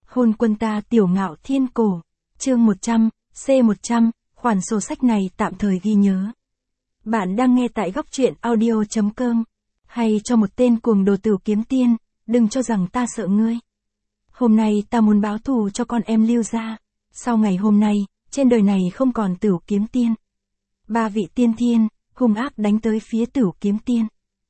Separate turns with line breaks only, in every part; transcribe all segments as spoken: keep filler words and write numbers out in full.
Hôn quân ta tiểu ngạo thiên cổ. Chương một trăm, C một trăm, khoản sổ sách này tạm thời ghi nhớ. Bạn đang nghe tại góc truyện audio chấm com. Hay cho một tên cuồng đồ Tửu Kiếm Tiên, đừng cho rằng ta sợ ngươi. Hôm nay ta muốn báo thù cho con em Lưu gia. Sau ngày hôm nay, trên đời này không còn Tửu Kiếm Tiên. Ba vị tiên thiên, hung ác đánh tới phía Tửu Kiếm Tiên.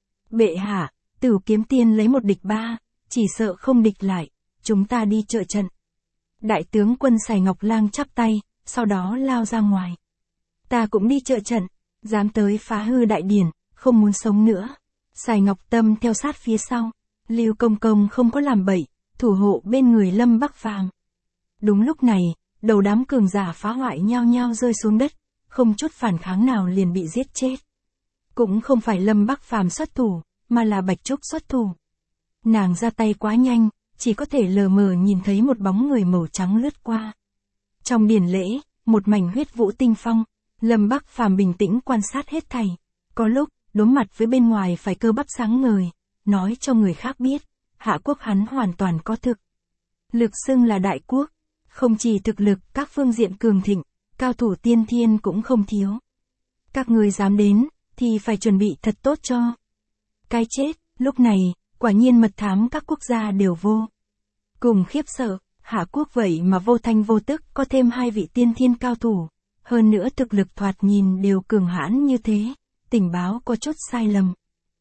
Bệ hạ, Tửu Kiếm Tiên lấy một địch ba, chỉ sợ không địch lại, chúng ta đi trợ trận. Đại tướng quân Sài Ngọc Lang chắp tay, sau đó lao ra ngoài. Ta cũng đi trợ trận, dám tới phá hư đại điển, không muốn sống nữa. Sài Ngọc Tâm theo sát phía sau, Lưu Công Công không có làm bậy, thủ hộ bên người Lâm Bắc Phàm. Đúng lúc này, đầu đám cường giả phá hoại nhao nhao rơi xuống đất, không chút phản kháng nào liền bị giết chết. Cũng không phải Lâm Bắc Phàm xuất thủ, mà là Bạch Trúc xuất thủ. Nàng ra tay quá nhanh, chỉ có thể lờ mờ nhìn thấy một bóng người màu trắng lướt qua. Trong điển lễ, một mảnh huyết vũ tinh phong, Lâm Bắc Phàm bình tĩnh quan sát hết thảy. Có lúc, đối mặt với bên ngoài phải cơ bắp sáng ngời, nói cho người khác biết, Hạ quốc hắn hoàn toàn có thực lực xưng là đại quốc, không chỉ thực lực các phương diện cường thịnh, cao thủ tiên thiên cũng không thiếu. Các người dám đến, thì phải chuẩn bị thật tốt cho cái chết. Lúc này, quả nhiên mật thám các quốc gia đều vô cùng khiếp sợ, Hạ quốc vậy mà vô thanh vô tức có thêm hai vị tiên thiên cao thủ, hơn nữa thực lực thoạt nhìn đều cường hãn như thế, tình báo có chút sai lầm.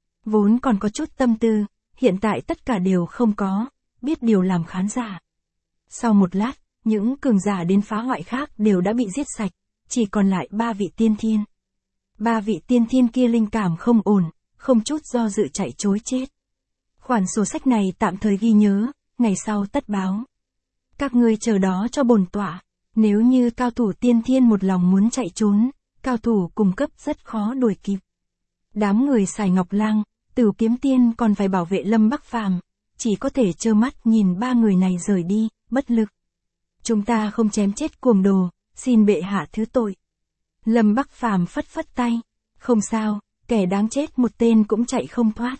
Vốn còn có chút tâm tư, hiện tại tất cả đều không có, biết điều làm khán giả. Sau một lát, những cường giả đến phá hoại khác đều đã bị giết sạch, chỉ còn lại ba vị tiên thiên. Ba vị tiên thiên kia linh cảm không ổn, không chút do dự chạy trối chết. Khoản sổ sách này tạm thời ghi nhớ, ngày sau tất báo. Các ngươi chờ đó cho bổn tọa, nếu như cao thủ tiên thiên một lòng muốn chạy trốn, cao thủ cung cấp rất khó đuổi kịp. Đám người Sài Ngọc Lang, Tửu Kiếm Tiên còn phải bảo vệ Lâm Bắc Phàm, chỉ có thể trơ mắt nhìn ba người này rời đi, bất lực. Chúng ta không chém chết cuồng đồ, xin bệ hạ thứ tội. Lâm Bắc Phàm phất phất tay, không sao, kẻ đáng chết một tên cũng chạy không thoát.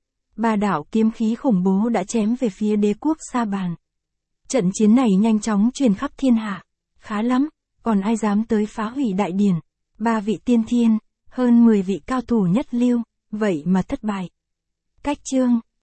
Ba đạo kiếm khí khủng bố đã chém về phía đế quốc Sa Bàn. Trận chiến này nhanh chóng truyền khắp thiên hạ, khá lắm, còn ai dám tới phá hủy đại điển. Ba vị tiên thiên, hơn mười vị cao thủ nhất lưu, vậy mà thất bại. Cách chương